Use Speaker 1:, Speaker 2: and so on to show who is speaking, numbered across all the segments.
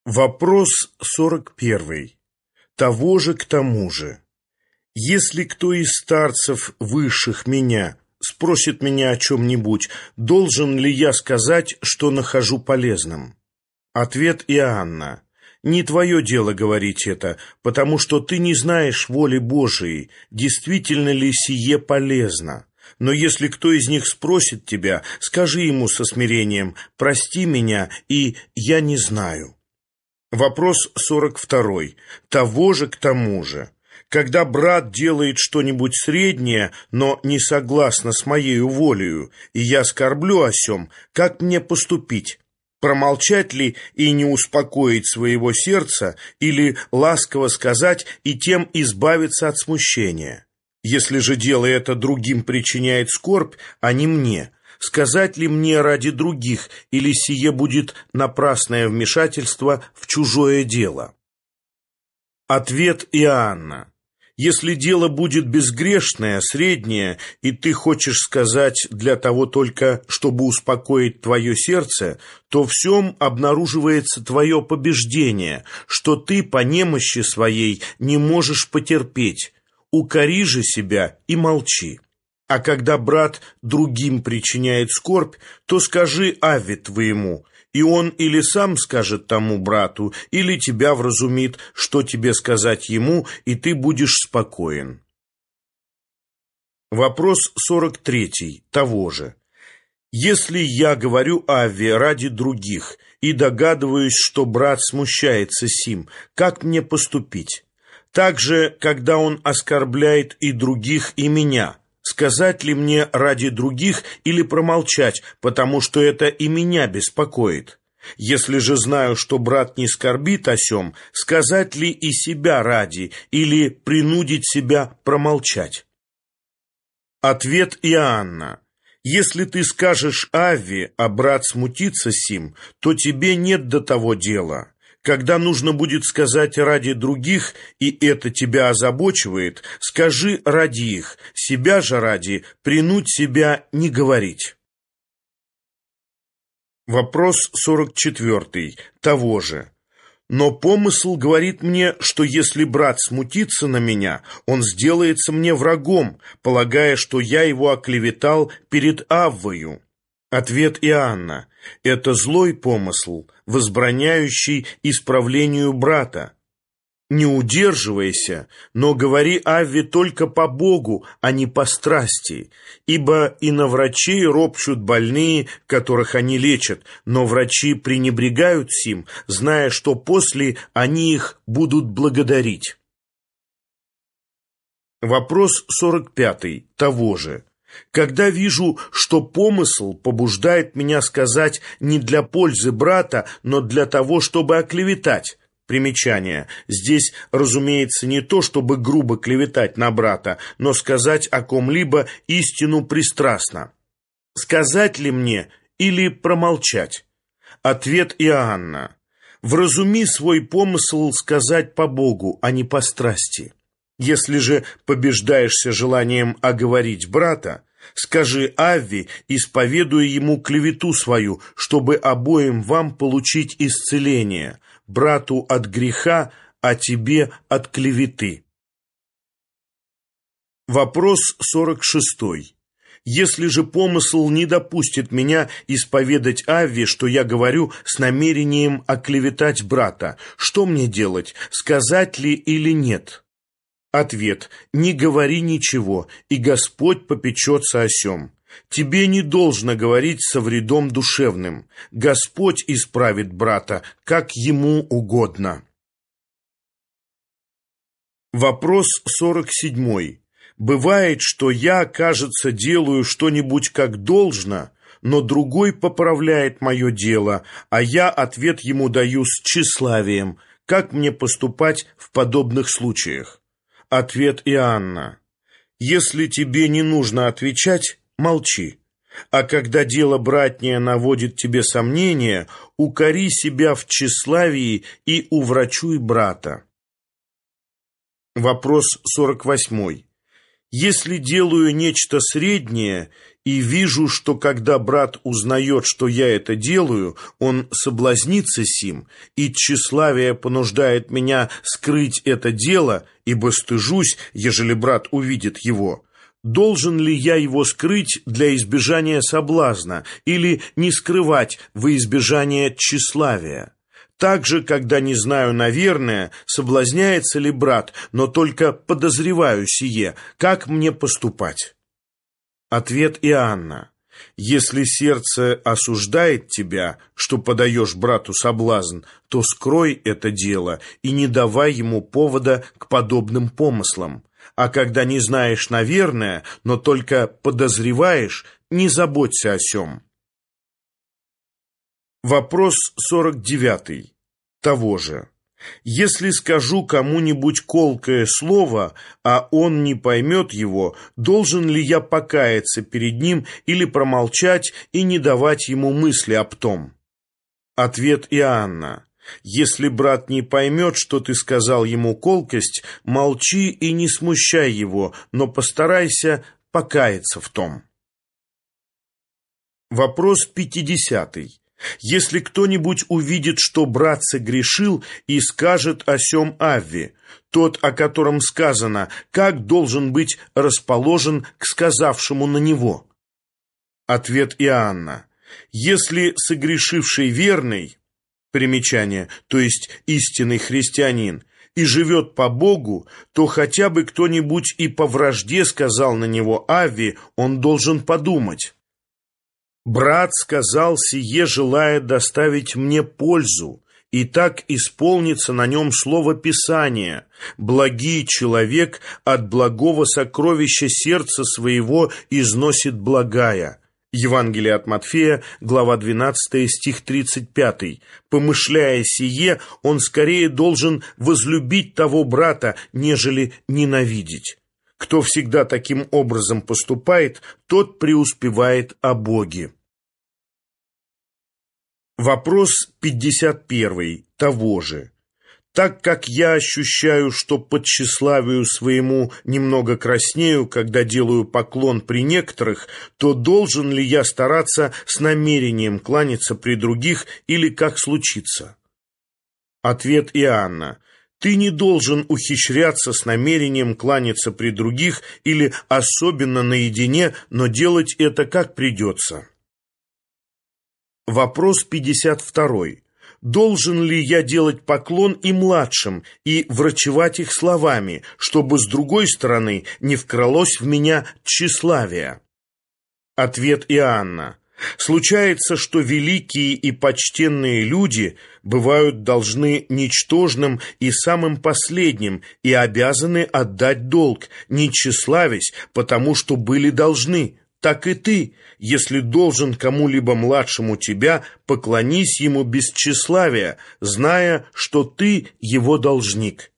Speaker 1: Вопрос 41. Того же к тому же. Если кто из старцев высших меня спросит меня о чем-нибудь, должен ли я сказать, что нахожу полезным? Ответ Иоанна. Не твое дело говорить это, потому что ты не знаешь воли Божией, действительно ли сие полезно. Но если кто из них спросит тебя, скажи ему со смирением: «Прости меня, и я не знаю». Вопрос 42. Того же к тому же. Когда брат делает что-нибудь среднее, но не согласно с моею волею, и я скорблю о сем, как мне поступить? Промолчать ли и не успокоить своего сердца, или ласково сказать и тем избавиться от смущения? Если же дело это другим причиняет скорбь, а не мне, сказать ли мне ради других, или сие будет напрасное вмешательство в чужое дело? Ответ Иоанна. Если дело будет безгрешное, среднее, и ты хочешь сказать для того только, чтобы успокоить твое сердце, то в сем обнаруживается твое побеждение, что ты по немощи своей не можешь потерпеть. Укори же себя и молчи. А когда брат другим причиняет скорбь, то скажи Авве твоему, и он или сам скажет тому брату, или тебя вразумит, что тебе сказать ему, и ты будешь спокоен. Вопрос 43. Того же. Если я говорю Авве ради других и догадываюсь, что брат смущается сим, как мне поступить? Также, когда он оскорбляет и других, и меня, сказать ли мне ради других или промолчать, потому что это и меня беспокоит? Если же знаю, что брат не скорбит о сем, сказать ли и себя ради, или принудить себя промолчать? Ответ Иоанна. Если ты скажешь Авве, а брат смутится сим, то тебе нет до того дела. Когда нужно будет сказать ради других, и это тебя озабочивает, скажи ради их, себя же ради, принудь себя не говорить. Вопрос 44. Того же. Но помысл говорит мне, что если брат смутится на меня, он сделается мне врагом, полагая, что я его оклеветал перед Аввою. Ответ Иоанна. Это злой помысл, возбраняющий исправлению брата. Не удерживайся, но говори Авве только по Богу, а не по страсти, ибо и на врачей ропщут больные, которых они лечат, но врачи пренебрегают сим, зная, что после они их будут благодарить. Вопрос 45. Того же. Когда вижу, что помысл побуждает меня сказать не для пользы брата, но для того, чтобы оклеветать. Примечание. Здесь, разумеется, не то, чтобы грубо клеветать на брата, но сказать о ком-либо истину пристрастно. Сказать ли мне или промолчать? Ответ Иоанна. Вразуми свой помысл сказать по Богу, а не по страсти. Если же побеждаешься желанием оговорить брата, скажи Авве, исповедуя ему клевету свою, чтобы обоим вам получить исцеление, брату от греха, а тебе от клеветы. Вопрос 46. Если же помысл не допустит меня исповедать Авве, что я говорю с намерением оклеветать брата, что мне делать, сказать ли или нет? Ответ. Не говори ничего, и Господь попечется о сем. Тебе не должно говорить со вредом душевным. Господь исправит брата, как ему угодно. Вопрос 47. Бывает, что я, кажется, делаю что-нибудь как должно, но другой поправляет мое дело, а я ответ ему даю с тщеславием. Как мне поступать в подобных случаях? Ответ Иоанна. Если тебе не нужно отвечать, молчи. А когда дело братнее наводит тебе сомнения, укори себя в тщеславии и уврачуй брата. Вопрос 48. Если делаю нечто среднее и вижу, что когда брат узнает, что я это делаю, он соблазнится сим, и тщеславие понуждает меня скрыть это дело, ибо стыжусь, ежели брат увидит его, должен ли я его скрыть для избежания соблазна или не скрывать во избежание тщеславия? Также, когда не знаю, наверное, соблазняется ли брат, но только подозреваю сие, как мне поступать? Ответ Иоанна. Если сердце осуждает тебя, что подаешь брату соблазн, то скрой это дело и не давай ему повода к подобным помыслам. А когда не знаешь, наверное, но только подозреваешь, не заботься о сем. Вопрос 49. Того же. Если скажу кому-нибудь колкое слово, а он не поймет его, должен ли я покаяться перед ним или промолчать и не давать ему мысли об том? Ответ Иоанна. Если брат не поймет, что ты сказал ему колкость, молчи и не смущай его, но постарайся покаяться в том. Вопрос 50. Если кто-нибудь увидит, что брат согрешил, и скажет о сем Авве, тот, о котором сказано, как должен быть расположен к сказавшему на него? Ответ Иоанна. Если согрешивший верный, примечание, то есть истинный христианин, и живет по Богу, то хотя бы кто-нибудь и по вражде сказал на него Авве, он должен подумать: «Брат сказал сие, желая доставить мне пользу, и так исполнится на нем слово Писания: благий человек от благого сокровища сердца своего износит благая». Евангелие от Матфея, глава 12, стих 35. Помышляя сие, он скорее должен возлюбить того брата, нежели ненавидеть. Кто всегда таким образом поступает, тот преуспевает о Боге. Вопрос 51. Того же. Так как я ощущаю, что по тщеславию своему немного краснею, когда делаю поклон при некоторых, то должен ли я стараться с намерением кланяться при других или как случится? Ответ Иоанна. Ты не должен ухищряться с намерением кланяться при других или особенно наедине, но делать это как придется. Вопрос 52. Должен ли я делать поклон и младшим и врачевать их словами, чтобы с другой стороны не вкралось в меня тщеславие? Ответ Иоанна. Случается, что великие и почтенные люди бывают должны ничтожным и самым последним и обязаны отдать долг, не тщеславясь, потому что были должны. Так и ты, если должен кому-либо младшему тебя, поклонись ему без тщеславия, зная, что ты его должник.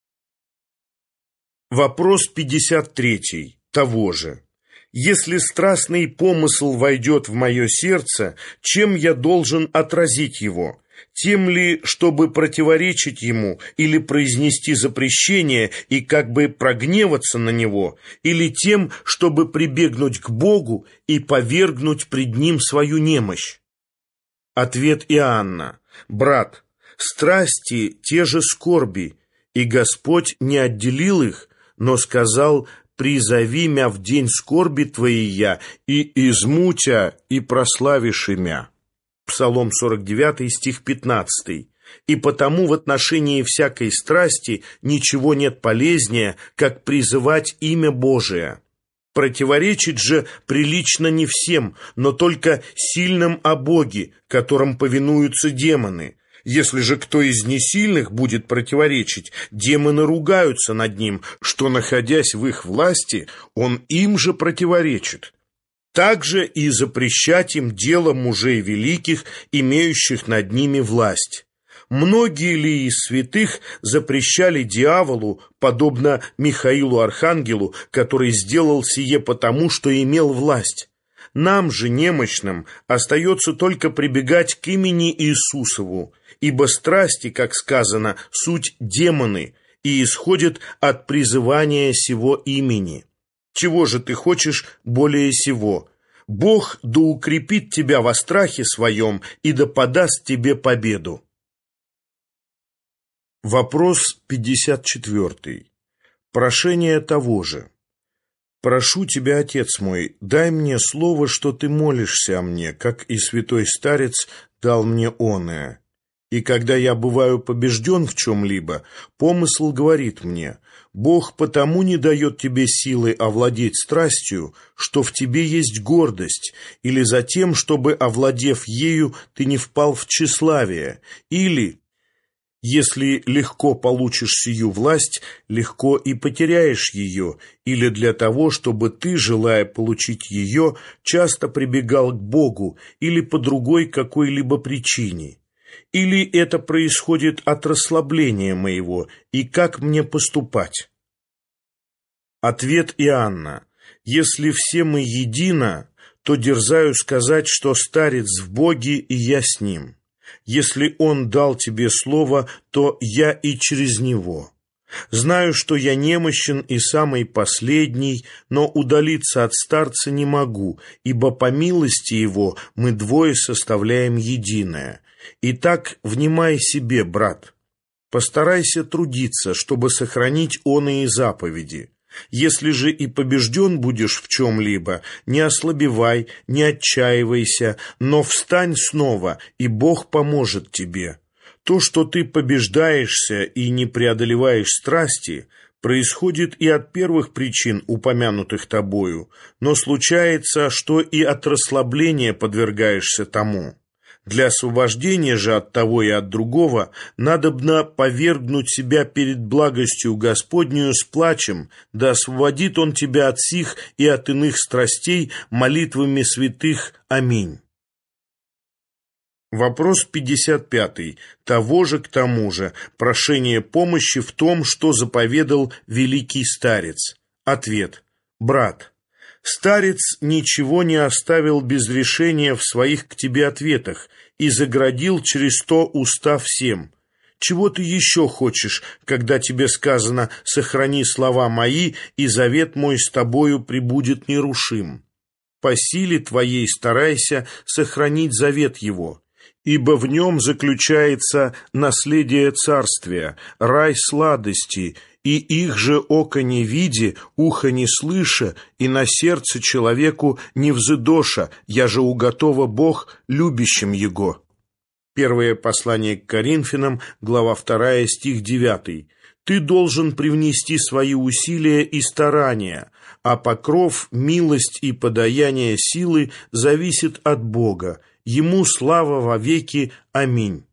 Speaker 1: Вопрос 53. Того же. Если страстный помысл войдет в мое сердце, чем я должен отразить его? Тем ли, чтобы противоречить ему или произнести запрещение и как бы прогневаться на него, или тем, чтобы прибегнуть к Богу и повергнуть пред Ним свою немощь? Ответ Иоанна. Брат, страсти те же скорби, и Господь не отделил их, но сказал: «Призови мя в день скорби твоей я, и изму тя, и прославишь имя». Псалом 49, стих 15. И потому в отношении всякой страсти ничего нет полезнее, как призывать имя Божие. Противоречить же прилично не всем, но только сильным о Боге, которым повинуются демоны. Если же кто из несильных будет противоречить, демоны ругаются над ним, что, находясь в их власти, он им же противоречит. Также и запрещать им дело мужей великих, имеющих над ними власть. Многие ли из святых запрещали дьяволу, подобно Михаилу Архангелу, который сделал сие потому, что имел власть? Нам же, немощным, остается только прибегать к имени Иисусову, ибо страсти, как сказано, суть демоны, и исходят от призывания сего имени. Чего же ты хочешь более сего? Бог да укрепит тебя во страхе своем и да подаст тебе победу». Вопрос 54. Прошение того же. «Прошу тебя, Отец мой, дай мне слово, что ты молишься о мне, как и святой старец дал мне оное. И когда я бываю побежден в чем-либо, помысл говорит мне: Бог потому не дает тебе силы овладеть страстью, что в тебе есть гордость, или за тем, чтобы, овладев ею, ты не впал в тщеславие, или, если легко получишь сию власть, легко и потеряешь ее, или для того, чтобы ты, желая получить ее, часто прибегал к Богу, или по другой какой-либо причине. Или это происходит от расслабления моего, и как мне поступать?» Ответ Иоанна. «Если все мы едино, то дерзаю сказать, что старец в Боге, и я с ним. Если он дал тебе слово, то я и через него. Знаю, что я немощен и самый последний, но удалиться от старца не могу, ибо по милости его мы двое составляем единое. Итак, внимай себе, брат, постарайся трудиться, чтобы сохранить оные заповеди. Если же и побежден будешь в чем-либо, не ослабевай, не отчаивайся, но встань снова, и Бог поможет тебе. То, что ты побеждаешься и не преодолеваешь страсти, происходит и от первых причин, упомянутых тобою, но случается, что и от расслабления подвергаешься тому. Для освобождения же от того и от другого надобно повергнуть себя перед благостью Господнею с плачем, да освободит Он тебя от сих и от иных страстей молитвами святых. Аминь». Вопрос 55. Того же к тому же. Прошение помощи в том, что заповедал великий старец. Ответ. Брат, старец ничего не оставил без решения в своих к тебе ответах и заградил через то уста всем. Чего ты еще хочешь, когда тебе сказано: «Сохрани слова мои, и завет мой с тобою пребудет нерушим»? По силе твоей старайся сохранить завет его, ибо в нем заключается наследие царствия, рай сладости, и их же око не видя, ухо не слыша, и на сердце человеку не взыдоша, я же уготова Бог любящим его». Первое послание к Коринфянам, глава 2, стих 9. «Ты должен привнести свои усилия и старания, а покров, милость и подаяние силы зависит от Бога. Ему слава вовеки. Аминь».